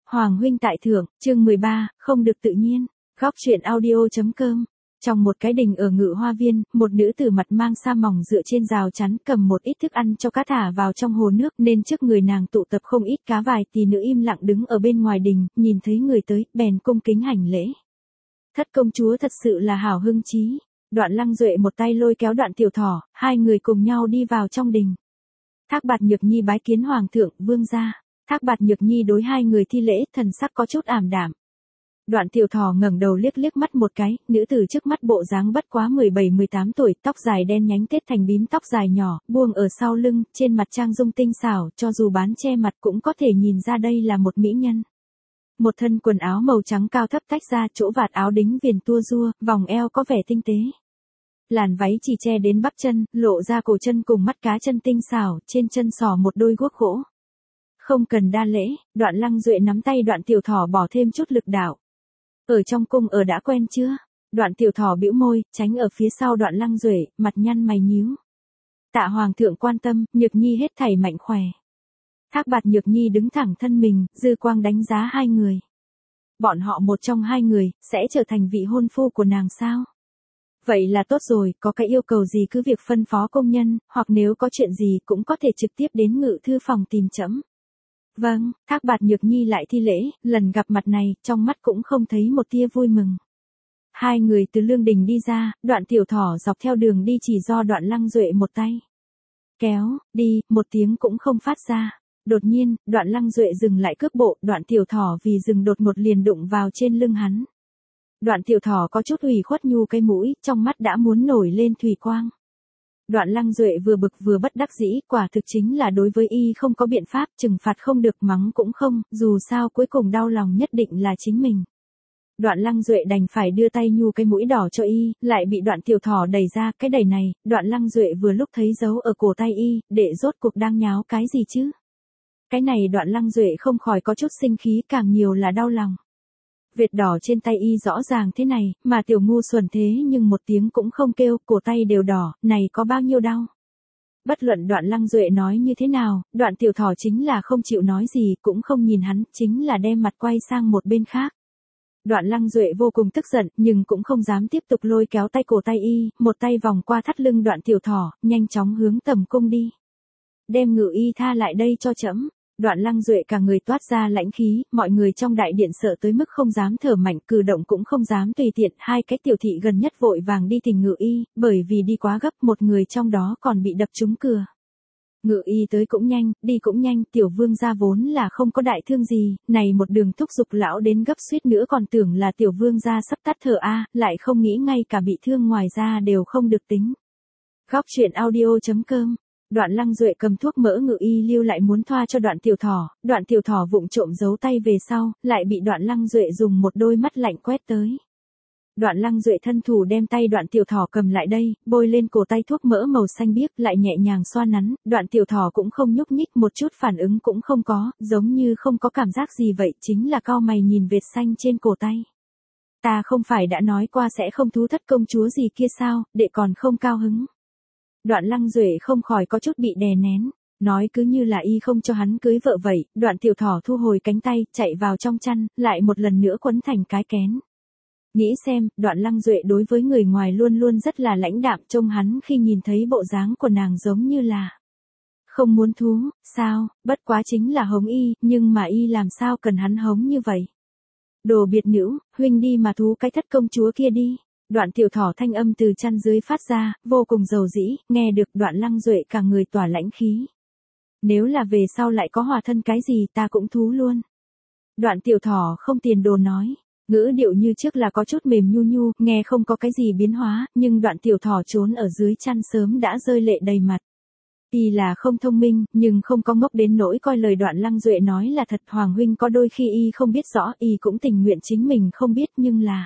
Hoàng huynh tại thượng, chương 13, không được tự nhiên. Góc truyện audio.com. Trong một cái đình ở Ngự Hoa Viên, một nữ tử mặt mang sa mỏng dựa trên rào chắn cầm một ít thức ăn cho cá thả vào trong hồ nước, nên trước người nàng tụ tập không ít cá. Vài tỷ nữ im lặng đứng ở bên ngoài đình, nhìn thấy người tới, bèn cung kính hành lễ. Thất công chúa thật sự là hảo hưng trí. Đoạn Lăng Duệ một tay lôi kéo Đoạn Tiểu Thỏ, hai người cùng nhau đi vào trong đình. Thác Bạt Nhược Nhi bái kiến hoàng thượng, vương gia. Thác Bạt Nhược Nhi đối hai người thi lễ, thần sắc có chút ảm đạm. Đoạn Tiểu Thỏ ngẩng đầu liếc mắt một cái, nữ tử trước mắt bộ dáng bất quá 17-18 tuổi, tóc dài đen nhánh tết thành bím tóc dài nhỏ, buông ở sau lưng, trên mặt trang dung tinh xảo, cho dù bán che mặt cũng có thể nhìn ra đây là một mỹ nhân. Một thân quần áo màu trắng cao thấp tách ra, chỗ vạt áo đính viền tua rua, vòng eo có vẻ tinh tế. Làn váy chỉ che đến bắp chân, lộ ra cổ chân cùng mắt cá chân tinh xảo, trên chân sò một đôi guốc gỗ. Không cần đa lễ, Đoạn Lăng Duệ nắm tay Đoạn Tiểu Thỏ bỏ thêm chút lực đạo. Ở trong cung ở đã quen chưa? Đoạn Tiểu Thỏ bĩu môi, tránh ở phía sau Đoạn Lăng Duệ, mặt nhăn mày nhíu. Tạ hoàng thượng quan tâm, Nhược Nhi hết thảy mạnh khỏe. Thác Bạt Nhược Nhi đứng thẳng thân mình, dư quang đánh giá hai người. Bọn họ một trong hai người, sẽ trở thành vị hôn phu của nàng sao? Vậy là tốt rồi, có cái yêu cầu gì cứ việc phân phó công nhân, hoặc nếu có chuyện gì cũng có thể trực tiếp đến Ngự thư phòng tìm trẫm. Vâng, Thác Bạt Nhược Nhi lại thi lễ, lần gặp mặt này, trong mắt cũng không thấy một tia vui mừng. Hai người từ lương đình đi ra, Đoạn Tiểu Thỏ dọc theo đường đi chỉ do Đoạn Lăng Duệ một tay kéo, đi, một tiếng cũng không phát ra. Đột nhiên, Đoạn Lăng Duệ dừng lại cước bộ, Đoạn Tiểu Thỏ vì dừng đột ngột liền đụng vào trên lưng hắn. Đoạn Tiểu Thỏ có chút ủy khuất nhu cái mũi, trong mắt đã muốn nổi lên thủy quang. Đoạn Lăng Duệ vừa bực vừa bất đắc dĩ, quả thực chính là đối với y không có biện pháp, trừng phạt không được, mắng cũng không, dù sao cuối cùng đau lòng nhất định là chính mình. Đoạn Lăng Duệ đành phải đưa tay nhu cái mũi đỏ cho y, lại bị Đoạn Tiểu Thỏ đẩy ra, cái đẩy này, Đoạn Lăng Duệ vừa lúc thấy dấu ở cổ tay y, để rốt cuộc đang nháo cái gì chứ? Cái này Đoạn Lăng Duệ không khỏi có chút sinh khí, càng nhiều là đau lòng. Vệt đỏ trên tay y rõ ràng thế này, mà tiểu ngu xuẩn thế nhưng một tiếng cũng không kêu, cổ tay đều đỏ, này có bao nhiêu đau. Bất luận Đoạn Lăng Duệ nói như thế nào, Đoạn Tiểu Thỏ chính là không chịu nói gì, cũng không nhìn hắn, chính là đem mặt quay sang một bên khác. Đoạn Lăng Duệ vô cùng tức giận, nhưng cũng không dám tiếp tục lôi kéo tay cổ tay y, một tay vòng qua thắt lưng Đoạn Tiểu Thỏ, nhanh chóng hướng tầm cung đi. Đem Ngự y tha lại đây cho trẫm. Đoạn Lăng Duệ cả người toát ra lãnh khí, mọi người trong đại điện sợ tới mức không dám thở mạnh, cử động cũng không dám tùy tiện, hai cái tiểu thị gần nhất vội vàng đi tìm Ngự y, bởi vì đi quá gấp, một người trong đó còn bị đập trúng cửa. Ngự y tới cũng nhanh, đi cũng nhanh, tiểu vương gia vốn là không có đại thương gì, này một đường thúc giục lão đến gấp suýt nữa còn tưởng là tiểu vương gia sắp tắt thở lại không nghĩ ngay cả bị thương ngoài ra đều không được tính. Góc truyện audio.com. Đoạn Lăng Duệ cầm thuốc mỡ Ngự y lưu lại muốn thoa cho Đoạn Tiểu Thỏ vụng trộm giấu tay về sau, lại bị Đoạn Lăng Duệ dùng một đôi mắt lạnh quét tới. Đoạn Lăng Duệ thân thủ đem tay Đoạn Tiểu Thỏ cầm lại đây, bôi lên cổ tay thuốc mỡ màu xanh biếc, lại nhẹ nhàng xoa nắn, Đoạn Tiểu Thỏ cũng không nhúc nhích, một chút phản ứng cũng không có, giống như không có cảm giác gì vậy, chính là cau mày nhìn vệt xanh trên cổ tay. Ta không phải đã nói qua sẽ không thú thất công chúa gì kia sao, đệ còn không cao hứng. Đoạn Lăng Duệ không khỏi có chút bị đè nén, nói cứ như là y không cho hắn cưới vợ vậy. Đoạn Tiểu Thỏ thu hồi cánh tay, chạy vào trong chăn, lại một lần nữa quấn thành cái kén. Nghĩ xem, Đoạn Lăng Duệ đối với người ngoài luôn luôn rất là lãnh đạm, trông hắn khi nhìn thấy bộ dáng của nàng giống như là không muốn thú, sao, bất quá chính là hống y, nhưng mà y làm sao cần hắn hống như vậy. Đồ biệt nữ, huynh đi mà thú cái thất công chúa kia đi. Đoạn Tiểu Thỏ thanh âm từ chăn dưới phát ra, vô cùng dầu dĩ, nghe được Đoạn Lăng Duệ cả người tỏa lãnh khí. Nếu là về sau lại có hòa thân cái gì ta cũng thú luôn. Đoạn Tiểu Thỏ không tiền đồ nói, ngữ điệu như trước là có chút mềm nhu nhu, nghe không có cái gì biến hóa, nhưng Đoạn Tiểu Thỏ trốn ở dưới chăn sớm đã rơi lệ đầy mặt. Y là không thông minh, nhưng không có ngốc đến nỗi coi lời Đoạn Lăng Duệ nói là thật. Hoàng huynh có đôi khi y không biết rõ, y cũng tình nguyện chính mình không biết, nhưng là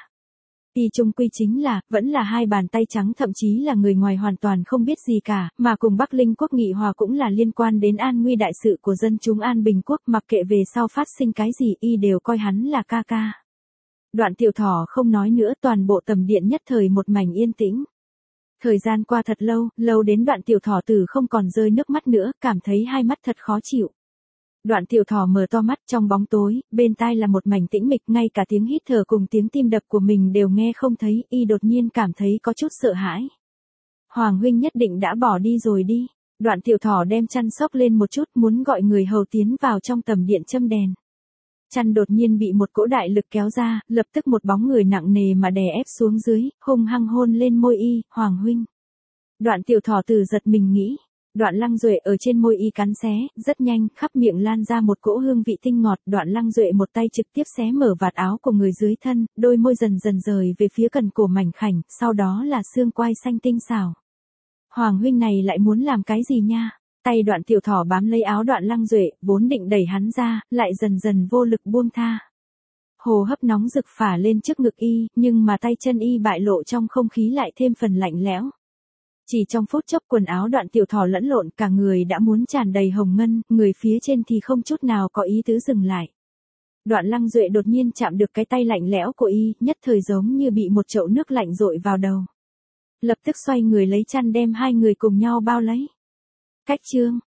y chung quy chính là, vẫn là hai bàn tay trắng, thậm chí là người ngoài hoàn toàn không biết gì cả, mà cùng Bắc Linh quốc nghị hòa cũng là liên quan đến an nguy đại sự của dân chúng An Bình quốc, mặc kệ về sau phát sinh cái gì y đều coi hắn là ca ca. Đoạn Tiểu Thỏ không nói nữa, toàn bộ tầm điện nhất thời một mảnh yên tĩnh. Thời gian qua thật lâu, lâu đến Đoạn Tiểu Thỏ tử không còn rơi nước mắt nữa, cảm thấy hai mắt thật khó chịu. Đoạn Tiểu Thỏ mở to mắt trong bóng tối, bên tai là một mảnh tĩnh mịch, ngay cả tiếng hít thở cùng tiếng tim đập của mình đều nghe không thấy, y đột nhiên cảm thấy có chút sợ hãi. Hoàng huynh nhất định đã bỏ đi rồi đi. Đoạn Tiểu Thỏ đem chăn xốc lên một chút, muốn gọi người hầu tiến vào trong tầm điện châm đèn. Chăn đột nhiên bị một cỗ đại lực kéo ra, lập tức một bóng người nặng nề mà đè ép xuống dưới, hung hăng hôn lên môi y, Hoàng huynh. Đoạn Tiểu Thỏ từ giật mình nghĩ. Đoạn Lăng Duệ ở trên môi y cắn xé, rất nhanh, khắp miệng lan ra một cỗ hương vị tinh ngọt. Đoạn Lăng Duệ một tay trực tiếp xé mở vạt áo của người dưới thân, đôi môi dần dần rời về phía cần cổ mảnh khảnh, sau đó là xương quai xanh tinh xảo. Hoàng huynh này lại muốn làm cái gì nha? Tay Đoạn Tiểu Thỏ bám lấy áo Đoạn Lăng Duệ, vốn định đẩy hắn ra, lại dần dần vô lực buông tha. Hồ hấp nóng rực phả lên trước ngực y, nhưng mà tay chân y bại lộ trong không khí lại thêm phần lạnh lẽo. Chỉ trong phút chốc quần áo Đoạn Tiểu Thỏ lẫn lộn, cả người đã muốn tràn đầy hồng ngân, người phía trên thì không chút nào có ý tứ dừng lại. Đoạn Lăng Duệ đột nhiên chạm được cái tay lạnh lẽo của y, nhất thời giống như bị một chậu nước lạnh dội vào đầu. Lập tức xoay người lấy chăn đem hai người cùng nhau bao lấy. Cách chương